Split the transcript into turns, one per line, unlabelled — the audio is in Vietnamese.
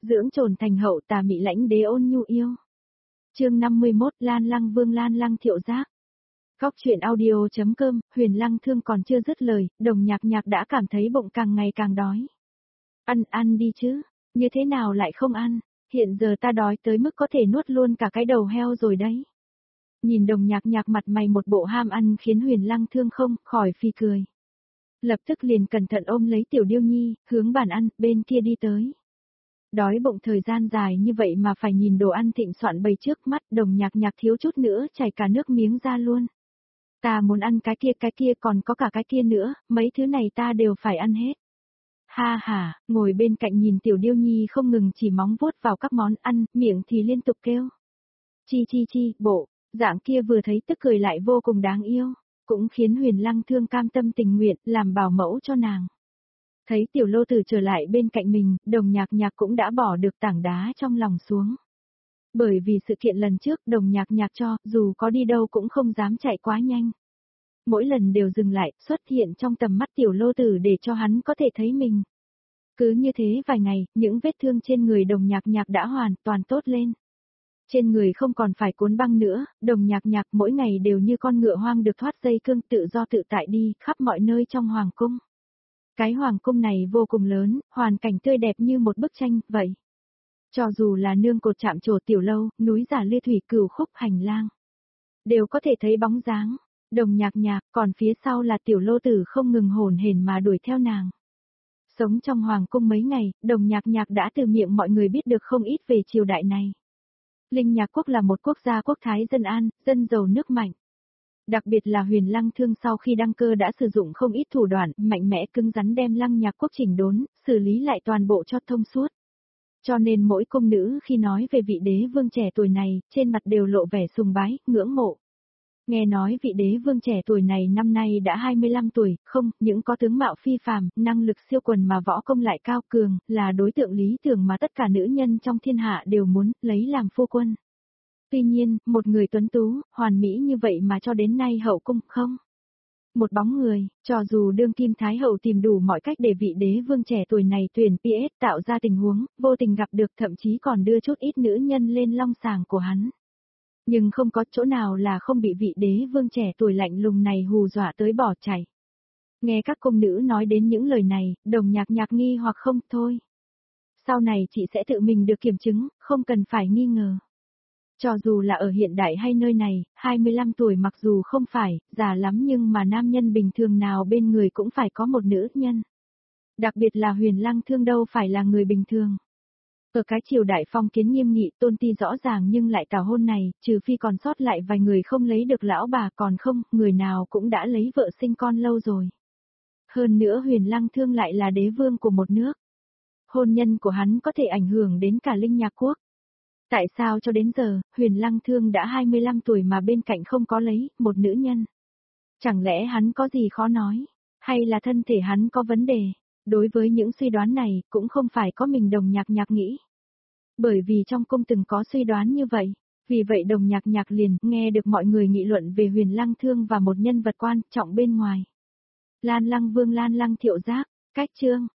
dưỡng trồn thành hậu tà mị lãnh đế ôn nhu yêu. Chương 51 Lan Lăng Vương Lan Lăng Thiệu Giác. Góc truyện audio.com, Huyền Lăng Thương còn chưa dứt lời, Đồng Nhạc Nhạc đã cảm thấy bụng càng ngày càng đói. Ăn đi chứ, như thế nào lại không ăn, hiện giờ ta đói tới mức có thể nuốt luôn cả cái đầu heo rồi đấy. Nhìn Đồng Nhạc Nhạc mặt mày một bộ ham ăn khiến Huyền Lăng Thương không khỏi phì cười. Lập tức liền cẩn thận ôm lấy Tiểu Điêu Nhi, hướng bàn ăn bên kia đi tới. Đói bụng thời gian dài như vậy mà phải nhìn đồ ăn thịnh soạn bày trước mắt, Đồng Nhạc Nhạc thiếu chút nữa chảy cả nước miếng ra luôn. Ta muốn ăn cái kia còn có cả cái kia nữa, mấy thứ này ta đều phải ăn hết. Ha ha, ngồi bên cạnh nhìn Tiểu Điêu Nhi không ngừng chỉ móng vuốt vào các món ăn, miệng thì liên tục kêu. Chi, bộ, dạng kia vừa thấy tức cười lại vô cùng đáng yêu, cũng khiến Huyền Lăng Thương cam tâm tình nguyện làm bảo mẫu cho nàng. Thấy Tiểu Lô Tử trở lại bên cạnh mình, Đồng Nhạc Nhạc cũng đã bỏ được tảng đá trong lòng xuống. Bởi vì sự kiện lần trước Đồng Nhạc Nhạc cho, dù có đi đâu cũng không dám chạy quá nhanh. Mỗi lần đều dừng lại, xuất hiện trong tầm mắt Tiểu Lô Tử để cho hắn có thể thấy mình. Cứ như thế vài ngày, những vết thương trên người Đồng Nhạc Nhạc đã hoàn toàn tốt lên. Trên người không còn phải cuốn băng nữa, Đồng Nhạc Nhạc mỗi ngày đều như con ngựa hoang được thoát dây cương tự do tự tại đi khắp mọi nơi trong hoàng cung. Cái hoàng cung này vô cùng lớn, hoàn cảnh tươi đẹp như một bức tranh, vậy. Cho dù là nương cột chạm trổ Tiểu Lâu, núi giả Lê Thủy Cửu Khúc hành lang, đều có thể thấy bóng dáng. Đồng Nhạc Nhạc, còn phía sau là Tiểu Lô Tử không ngừng hồn hển mà đuổi theo nàng. Sống trong hoàng cung mấy ngày, Đồng Nhạc Nhạc đã từ miệng mọi người biết được không ít về triều đại này. Linh Nhạc quốc là một quốc gia quốc thái dân an, dân giàu nước mạnh. Đặc biệt là Huyền Lăng Thương sau khi đăng cơ đã sử dụng không ít thủ đoạn mạnh mẽ cứng rắn đem Lăng Nhạc quốc chỉnh đốn, xử lý lại toàn bộ cho thông suốt. Cho nên mỗi cung nữ khi nói về vị đế vương trẻ tuổi này, trên mặt đều lộ vẻ sùng bái, ngưỡng mộ. Nghe nói vị đế vương trẻ tuổi này năm nay đã 25 tuổi, không, những có tướng mạo phi phàm, năng lực siêu quần mà võ công lại cao cường, là đối tượng lý tưởng mà tất cả nữ nhân trong thiên hạ đều muốn lấy làm phu quân. Tuy nhiên, một người tuấn tú, hoàn mỹ như vậy mà cho đến nay hậu cung không. Một bóng người, cho dù đương kim thái hậu tìm đủ mọi cách để vị đế vương trẻ tuổi này tuyển PS tạo ra tình huống, vô tình gặp được thậm chí còn đưa chút ít nữ nhân lên long sàng của hắn. Nhưng không có chỗ nào là không bị vị đế vương trẻ tuổi lạnh lùng này hù dọa tới bỏ chạy. Nghe các cung nữ nói đến những lời này, Đồng Nhạc Nhạc nghi hoặc không thôi. Sau này chị sẽ tự mình được kiểm chứng, không cần phải nghi ngờ. Cho dù là ở hiện đại hay nơi này, 25 tuổi mặc dù không phải già lắm nhưng mà nam nhân bình thường nào bên người cũng phải có một nữ nhân. Đặc biệt là Huyền Lăng Thương đâu phải là người bình thường. Ở cái triều đại phong kiến nghiêm nghị tôn ti rõ ràng nhưng lại tảo hôn này, trừ phi còn sót lại vài người không lấy được lão bà còn không, người nào cũng đã lấy vợ sinh con lâu rồi. Hơn nữa Huyền Lăng Thương lại là đế vương của một nước. Hôn nhân của hắn có thể ảnh hưởng đến cả Linh Nhạc quốc. Tại sao cho đến giờ, Huyền Lăng Thương đã 25 tuổi mà bên cạnh không có lấy một nữ nhân? Chẳng lẽ hắn có gì khó nói? Hay là thân thể hắn có vấn đề? Đối với những suy đoán này, cũng không phải có mình Đồng Nhạc Nhạc nghĩ. Bởi vì trong cung từng có suy đoán như vậy, vì vậy Đồng Nhạc Nhạc liền nghe được mọi người nghị luận về Huyền Lăng Thương và một nhân vật quan trọng bên ngoài. Lan Lăng Vương Lan Lăng Thiệu Giác, cách chương,